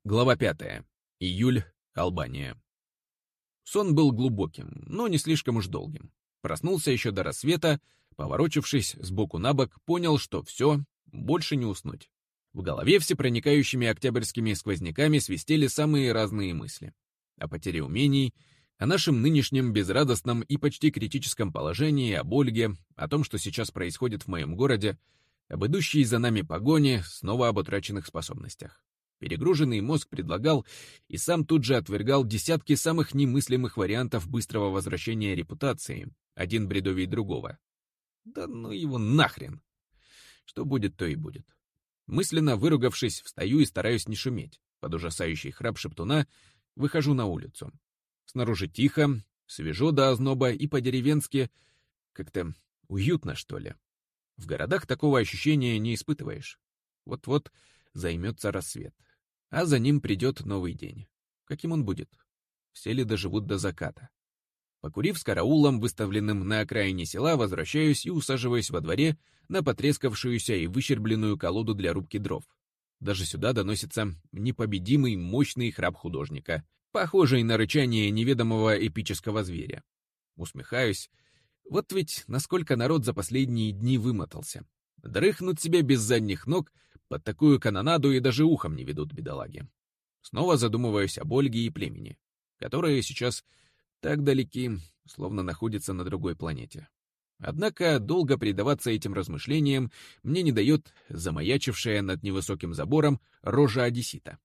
Глава 5. Июль. Албания. Сон был глубоким, но не слишком уж долгим. Проснулся еще до рассвета, поворочившись сбоку на бок, понял, что все, больше не уснуть. В голове всепроникающими октябрьскими сквозняками свистели самые разные мысли. О потере умений, о нашем нынешнем безрадостном и почти критическом положении, об Ольге, о том, что сейчас происходит в моем городе, об идущей за нами погоне, снова об утраченных способностях. Перегруженный мозг предлагал и сам тут же отвергал десятки самых немыслимых вариантов быстрого возвращения репутации, один бредовей другого. Да ну его нахрен! Что будет, то и будет. Мысленно выругавшись, встаю и стараюсь не шуметь. Под ужасающий храп шептуна выхожу на улицу. Снаружи тихо, свежо до озноба и по-деревенски как-то уютно, что ли. В городах такого ощущения не испытываешь. Вот-вот займется рассвет, а за ним придет новый день. Каким он будет? Все ли доживут до заката? Покурив с караулом, выставленным на окраине села, возвращаюсь и усаживаюсь во дворе на потрескавшуюся и выщербленную колоду для рубки дров. Даже сюда доносится непобедимый мощный храп художника, похожий на рычание неведомого эпического зверя. Усмехаюсь. Вот ведь насколько народ за последние дни вымотался. Дрыхнут себе без задних ног под такую канонаду и даже ухом не ведут бедолаги. Снова задумываюсь об Ольге и племени, которые сейчас так далеки, словно находятся на другой планете. Однако долго предаваться этим размышлениям мне не дает замаячившая над невысоким забором рожа одессита.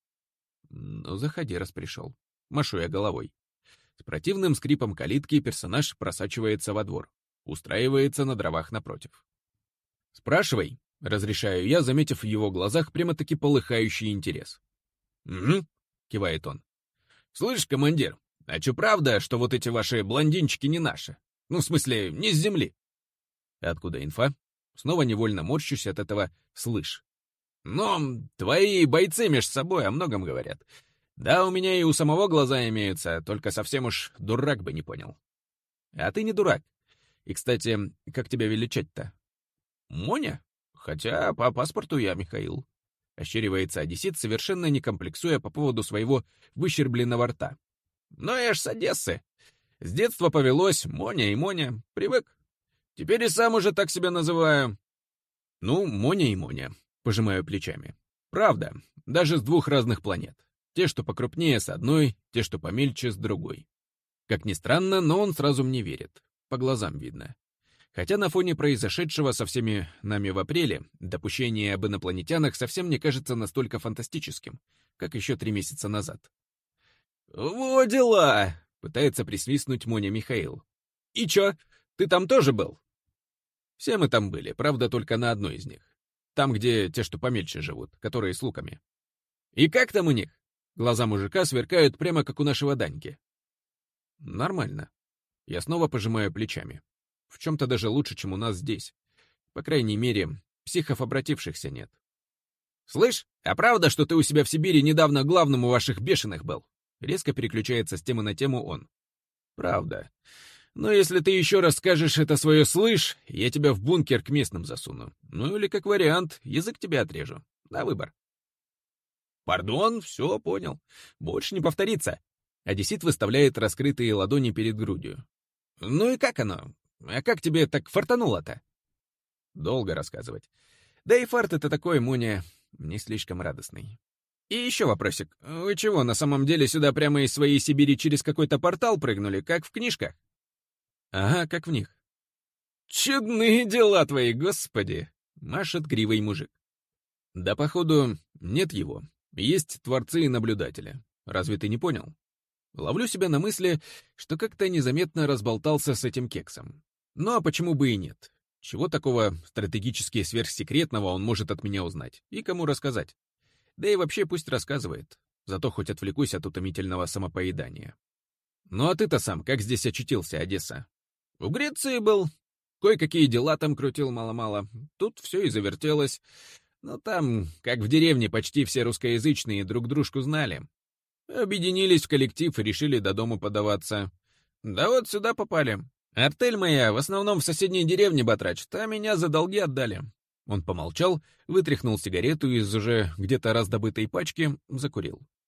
Ну, заходи, раз пришел. Машу я головой. С противным скрипом калитки персонаж просачивается во двор, устраивается на дровах напротив. «Спрашивай», — разрешаю я, заметив в его глазах прямо-таки полыхающий интерес. «Угу», — кивает он. «Слышь, командир, а чё правда, что вот эти ваши блондинчики не наши? Ну, в смысле, не с земли?» «Откуда инфа?» Снова невольно морщусь от этого «слышь». «Ну, твои бойцы между собой о многом говорят. Да, у меня и у самого глаза имеются, только совсем уж дурак бы не понял». «А ты не дурак. И, кстати, как тебя величать-то?» «Моня? Хотя по паспорту я Михаил», — ощеривается одессит, совершенно не комплексуя по поводу своего выщербленного рта. «Но я ж с Одессы. С детства повелось Моня и Моня. Привык. Теперь и сам уже так себя называю». «Ну, Моня и Моня», — пожимаю плечами. «Правда, даже с двух разных планет. Те, что покрупнее, с одной, те, что помельче, с другой». Как ни странно, но он сразу мне верит. По глазам видно. Хотя на фоне произошедшего со всеми нами в апреле допущение об инопланетянах совсем не кажется настолько фантастическим, как еще 3 месяца назад. «Во дела!» — пытается присвистнуть Моня Михаил. «И чё, ты там тоже был?» «Все мы там были, правда, только на одной из них. Там, где те, что помельче живут, которые с луками». «И как там у них?» Глаза мужика сверкают прямо как у нашего Даньки. «Нормально». Я снова пожимаю плечами. В чем-то даже лучше, чем у нас здесь. По крайней мере, психов обратившихся нет. «Слышь, а правда, что ты у себя в Сибири недавно главным у ваших бешеных был?» Резко переключается с темы на тему он. «Правда. Но если ты еще раз скажешь это свое «слышь», я тебя в бункер к местным засуну. Ну или, как вариант, язык тебе отрежу. На выбор». «Пардон, все, понял. Больше не повторится». Одессит выставляет раскрытые ладони перед грудью. «Ну и как оно? А как тебе так фартануло-то?» Долго рассказывать. Да и фарт это такой, Моня, не слишком радостный. И еще вопросик. Вы чего, на самом деле сюда прямо из своей Сибири через какой-то портал прыгнули, как в книжках? Ага, как в них. Чудные дела твои, господи! Машет гривой мужик. Да, походу, нет его. Есть творцы и наблюдатели. Разве ты не понял? Ловлю себя на мысли, что как-то незаметно разболтался с этим кексом. Ну а почему бы и нет? Чего такого стратегически сверхсекретного он может от меня узнать? И кому рассказать? Да и вообще пусть рассказывает. Зато хоть отвлекусь от утомительного самопоедания. Ну а ты-то сам как здесь очутился, Одесса? В Греции был. Кое-какие дела там крутил мало-мало. Тут все и завертелось. Но там, как в деревне, почти все русскоязычные друг дружку знали. Объединились в коллектив и решили до дома подаваться. Да вот сюда попали. Артель моя в основном в соседней деревне батрачит, а меня за долги отдали. Он помолчал, вытряхнул сигарету из уже где-то раздобытой пачки, закурил.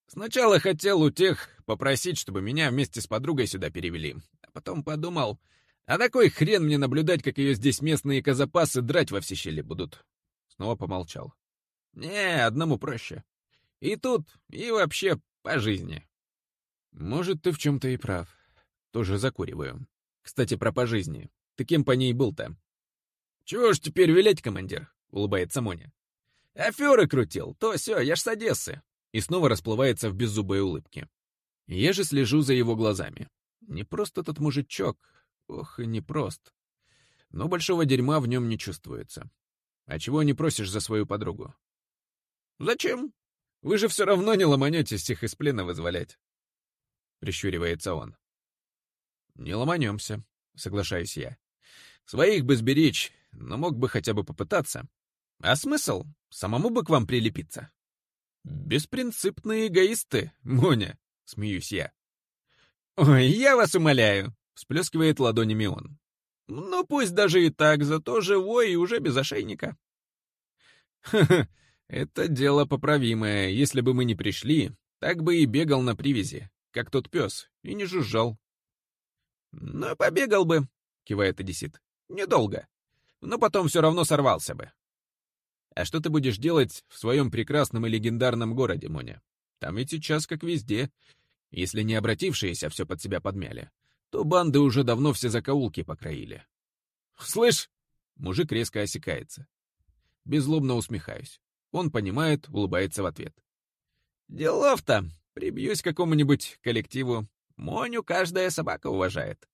Сначала хотел у тех попросить, чтобы меня вместе с подругой сюда перевели. А потом подумал, а на кой хрен мне наблюдать, как ее здесь местные казапасы драть во все щели будут? Снова помолчал. Не, одному проще. И тут, и вообще по жизни. Может, ты в чем-то и прав. Тоже закуриваю. Кстати, про по жизни. Ты кем по ней был-то? Чего ж теперь вилять, командир? Улыбается Моня. Аферы крутил, то все, я ж с Одессы. И снова расплывается в беззубой улыбке. Я же слежу за его глазами. Не просто этот мужичок. Ох, и не прост. Но большого дерьма в нем не чувствуется. А чего не просишь за свою подругу? Зачем? Вы же все равно не ломанетесь всех из плена вызволять. Прищуривается он. Не ломанемся, соглашаюсь я. Своих бы сберечь, но мог бы хотя бы попытаться. А смысл? Самому бы к вам прилепиться. Беспринципные эгоисты, Моня, смеюсь я. Ой, я вас умоляю, всплескивает ладонями он. Ну пусть даже и так, зато живой и уже без ошейника. Ха-ха, это дело поправимое. Если бы мы не пришли, так бы и бегал на привязи, как тот пес, и не жужжал. Ну, побегал бы, кивает одессит. Недолго. Но потом все равно сорвался бы. А что ты будешь делать в своем прекрасном и легендарном городе, Моня? Там ведь сейчас как везде. Если не обратившиеся все под себя подмяли, то банды уже давно все закоулки покроили. Слышь, мужик резко осекается. Беззлобно усмехаюсь. Он понимает, улыбается в ответ. Делов-то. Прибьюсь к какому-нибудь коллективу. Моню каждая собака уважает.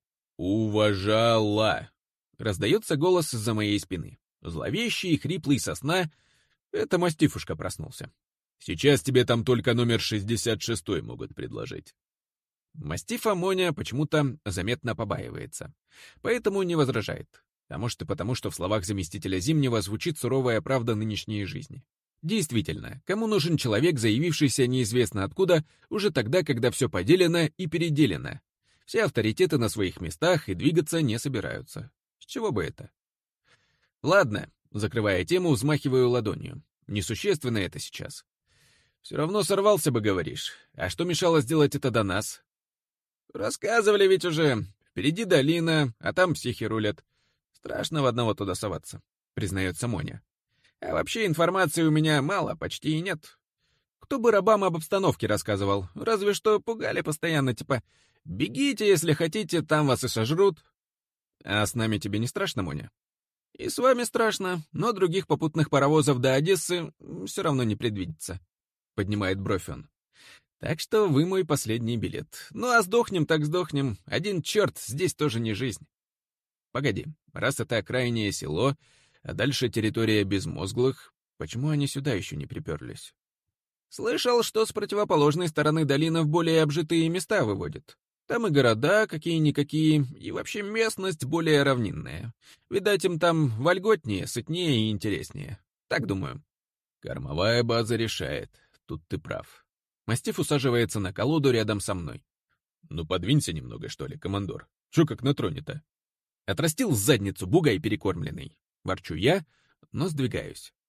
Уважала. Раздается голос из-за моей спины. Зловещий и хриплый со сна. Это мастифушка проснулся. Сейчас тебе там только номер 66 могут предложить. Мастифа Моня почему-то заметно побаивается. Поэтому не возражает. А может и потому, что в словах заместителя Зимнего звучит суровая правда нынешней жизни. Действительно, кому нужен человек, заявившийся неизвестно откуда, уже тогда, когда все поделено и переделено? Все авторитеты на своих местах и двигаться не собираются. С чего бы это? Ладно, закрывая тему, взмахиваю ладонью. Несущественно это сейчас. Все равно сорвался бы, говоришь. А что мешало сделать это до нас? Рассказывали ведь уже. Впереди долина, а там психи рулят. Страшно в одного туда соваться, признается Моня. А вообще информации у меня мало, почти и нет. Кто бы рабам об обстановке рассказывал, разве что пугали постоянно, типа «бегите, если хотите, там вас и сожрут». А с нами тебе не страшно, Моня? И с вами страшно, но других попутных паровозов до Одессы все равно не предвидится. Поднимает бровь он. Так что вы мой последний билет. Ну а сдохнем так сдохнем. Один черт, здесь тоже не жизнь. Погоди, раз это окраинное село, а дальше территория безмозглых, почему они сюда еще не приперлись? Слышал, что с противоположной стороны долина в более обжитые места выводит. Там и города какие-никакие, и вообще местность более равнинная. Видать, им там вольготнее, сытнее и интереснее. Так думаю. Кормовая база решает. Тут ты прав. Мастиф усаживается на колоду рядом со мной. Ну подвинься немного, что ли, командор. Чё как на троне-то? Отрастил задницу бугай перекормленный. Ворчу я, но сдвигаюсь.